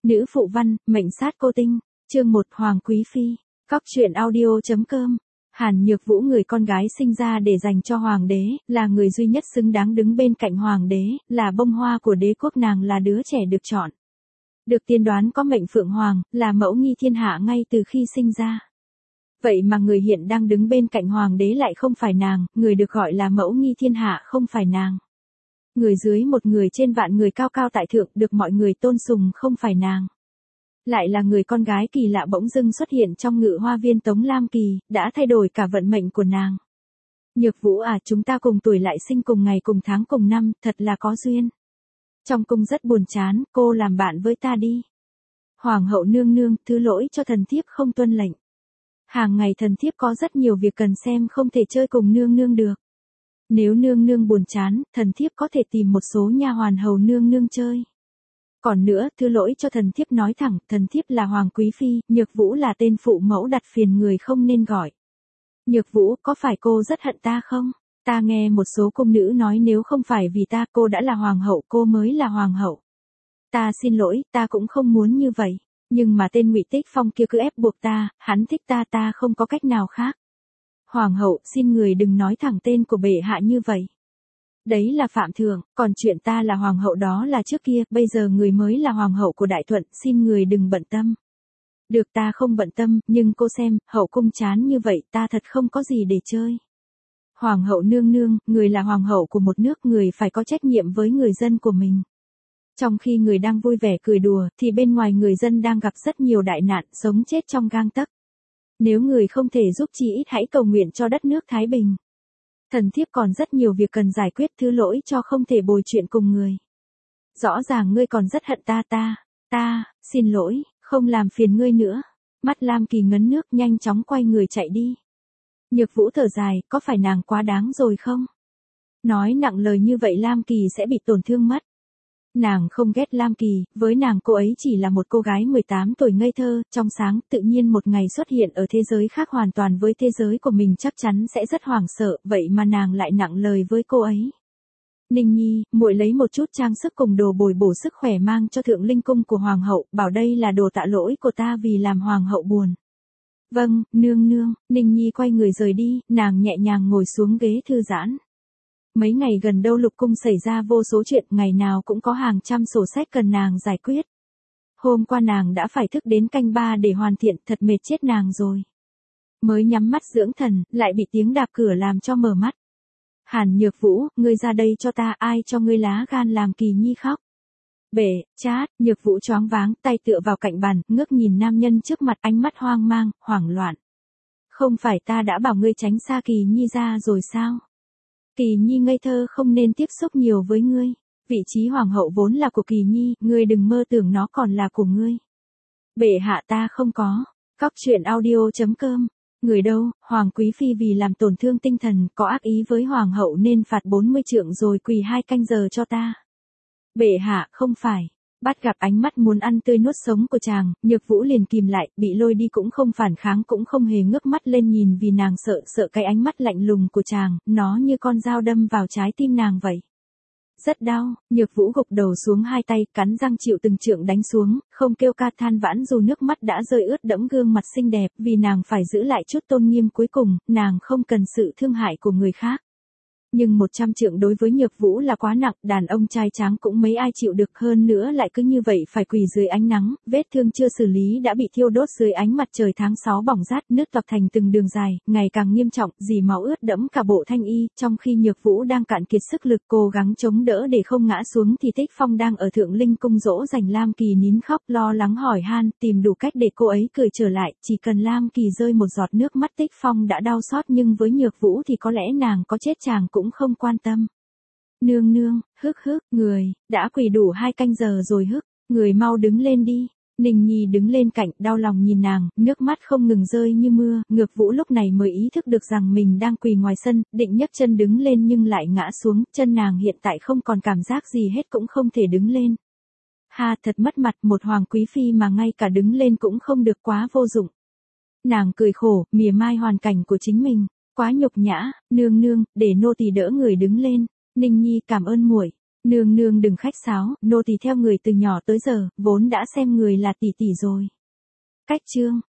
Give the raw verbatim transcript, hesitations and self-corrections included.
Nữ phụ văn, mệnh sát cô tinh. Chương một Hoàng Quý Phi. Cóc truyện audio.com. Hàn Nhược Vũ, người con gái sinh ra để dành cho hoàng đế, là người duy nhất xứng đáng đứng bên cạnh hoàng đế, là bông hoa của đế quốc, nàng là đứa trẻ được chọn. Được tiên đoán có mệnh phượng hoàng, là mẫu nghi thiên hạ ngay từ khi sinh ra. Vậy mà người hiện đang đứng bên cạnh hoàng đế lại không phải nàng, người được gọi là mẫu nghi thiên hạ không phải nàng. Người dưới một người trên vạn người, cao cao tại thượng, được mọi người tôn sùng không phải nàng. Lại là người con gái kỳ lạ bỗng dưng xuất hiện trong ngự hoa viên Tống Lam Kỳ, đã thay đổi cả vận mệnh của nàng. Nhược Vũ à, chúng ta cùng tuổi lại sinh cùng ngày cùng tháng cùng năm, thật là có duyên. Trong cung rất buồn chán, cô làm bạn với ta đi. Hoàng hậu nương nương, thứ lỗi cho thần thiếp không tuân lệnh. Hàng ngày thần thiếp có rất nhiều việc cần xem, không thể chơi cùng nương nương được. Nếu nương nương buồn chán, thần thiếp có thể tìm một số nha hoàn hầu nương nương chơi. Còn nữa, thứ lỗi cho thần thiếp nói thẳng, thần thiếp là Hoàng Quý Phi, Nhược Vũ là tên phụ mẫu đặt phiền người không nên gọi. Nhược Vũ, có phải cô rất hận ta không? Ta nghe một số cung nữ nói nếu không phải vì ta, cô đã là hoàng hậu, cô mới là hoàng hậu. Ta xin lỗi, ta cũng không muốn như vậy. Nhưng mà tên Ngụy Tích Phong kia cứ ép buộc ta, hắn thích ta, ta không có cách nào khác. Hoàng hậu, xin người đừng nói thẳng tên của bệ hạ như vậy. Đấy là phạm thượng, còn chuyện ta là hoàng hậu đó là trước kia, bây giờ người mới là hoàng hậu của Đại Thuận, xin người đừng bận tâm. Được, ta không bận tâm, nhưng cô xem, hậu cung chán như vậy, ta thật không có gì để chơi. Hoàng hậu nương nương, người là hoàng hậu của một nước, người phải có trách nhiệm với người dân của mình. Trong khi người đang vui vẻ cười đùa, thì bên ngoài người dân đang gặp rất nhiều đại nạn, sống chết trong gang tấc. Nếu người không thể giúp chi ít hãy cầu nguyện cho đất nước thái bình. Thần thiếp còn rất nhiều việc cần giải quyết, thứ lỗi cho không thể bồi chuyện cùng người. Rõ ràng ngươi còn rất hận ta ta, ta, xin lỗi, không làm phiền ngươi nữa. Mắt Lam Kỳ ngấn nước, nhanh chóng quay người chạy đi. Nhược Vũ thở dài, có phải nàng quá đáng rồi không? Nói nặng lời như vậy Lam Kỳ sẽ bị tổn thương mất. Nàng không ghét Lam Kỳ, với nàng cô ấy chỉ là một cô gái mười tám tuổi ngây thơ, trong sáng, tự nhiên một ngày xuất hiện ở thế giới khác hoàn toàn với thế giới của mình chắc chắn sẽ rất hoảng sợ, vậy mà nàng lại nặng lời với cô ấy. Ninh Nhi, muội lấy một chút trang sức cùng đồ bồi bổ sức khỏe mang cho thượng linh cung của hoàng hậu, bảo đây là đồ tạ lỗi của ta vì làm hoàng hậu buồn. Vâng, nương nương, Ninh Nhi quay người rời đi, nàng nhẹ nhàng ngồi xuống ghế thư giãn. Mấy ngày gần đâu lục cung xảy ra vô số chuyện, ngày nào cũng có hàng trăm sổ sách cần nàng giải quyết. Hôm qua nàng đã phải thức đến canh ba để hoàn thiện, thật mệt chết nàng rồi. Mới nhắm mắt dưỡng thần, lại bị tiếng đạp cửa làm cho mở mắt. Hàn Nhược Vũ, ngươi ra đây cho ta, ai cho ngươi lá gan làm Kỳ Nhi khóc. Bể, chát, Nhược Vũ choáng váng, tay tựa vào cạnh bàn, ngước nhìn nam nhân trước mặt, ánh mắt hoang mang, hoảng loạn. Không phải ta đã bảo ngươi tránh xa Kỳ Nhi ra rồi sao? Kỳ Nhi ngây thơ không nên tiếp xúc nhiều với ngươi. Vị trí hoàng hậu vốn là của Kỳ Nhi, ngươi đừng mơ tưởng nó còn là của ngươi. Bệ hạ ta không có. Cóc truyện audio.com. Người đâu, Hoàng Quý Phi vì làm tổn thương tinh thần, có ác ý với hoàng hậu nên phạt bốn mươi trượng rồi quỳ hai canh giờ cho ta. Bệ hạ, không phải. Bắt gặp ánh mắt muốn ăn tươi nuốt sống của chàng, Nhược Vũ liền kìm lại, bị lôi đi cũng không phản kháng cũng không hề ngước mắt lên nhìn vì nàng sợ sợ cái ánh mắt lạnh lùng của chàng, nó như con dao đâm vào trái tim nàng vậy. Rất đau, Nhược Vũ gục đầu xuống hai tay, cắn răng chịu từng trượng đánh xuống, không kêu ca than vãn dù nước mắt đã rơi ướt đẫm gương mặt xinh đẹp, vì nàng phải giữ lại chút tôn nghiêm cuối cùng, nàng không cần sự thương hại của người khác. Nhưng một trăm trượng đối với Nhược Vũ là quá nặng, đàn ông trai tráng cũng mấy ai chịu được, hơn nữa lại cứ như vậy phải quỳ dưới ánh nắng, vết thương chưa xử lý đã bị thiêu đốt dưới ánh mặt trời tháng sáu bỏng rát, nứt toạc thành từng đường dài, ngày càng nghiêm trọng, dì máu ướt đẫm cả bộ thanh y, trong khi Nhược Vũ đang cạn kiệt sức lực cố gắng chống đỡ để không ngã xuống thì Tích Phong đang ở thượng linh cung dỗ dành Lam Kỳ nín khóc, lo lắng hỏi han, tìm đủ cách để cô ấy cười trở lại, chỉ cần Lam Kỳ rơi một giọt nước mắt Tích Phong đã đau xót, nhưng với Nhược Vũ thì có lẽ nàng có chết chàng cũng không quan tâm. Nương nương, hức hức, người, đã quỳ đủ hai canh giờ rồi hức, người mau đứng lên đi. Ninh Nhi đứng lên cạnh, đau lòng nhìn nàng, nước mắt không ngừng rơi như mưa, Nhược Vũ lúc này mới ý thức được rằng mình đang quỳ ngoài sân, định nhấc chân đứng lên nhưng lại ngã xuống, chân nàng hiện tại không còn cảm giác gì hết cũng không thể đứng lên. Ha, thật mất mặt, một Hoàng Quý Phi mà ngay cả đứng lên cũng không được, quá vô dụng. Nàng cười khổ, mỉa mai hoàn cảnh của chính mình. Quá nhục nhã, nương nương, để nô tỳ đỡ người đứng lên. Ninh Nhi cảm ơn muội. Nương nương đừng khách sáo, nô tỳ theo người từ nhỏ tới giờ, vốn đã xem người là tỷ tỷ rồi. Cách chương,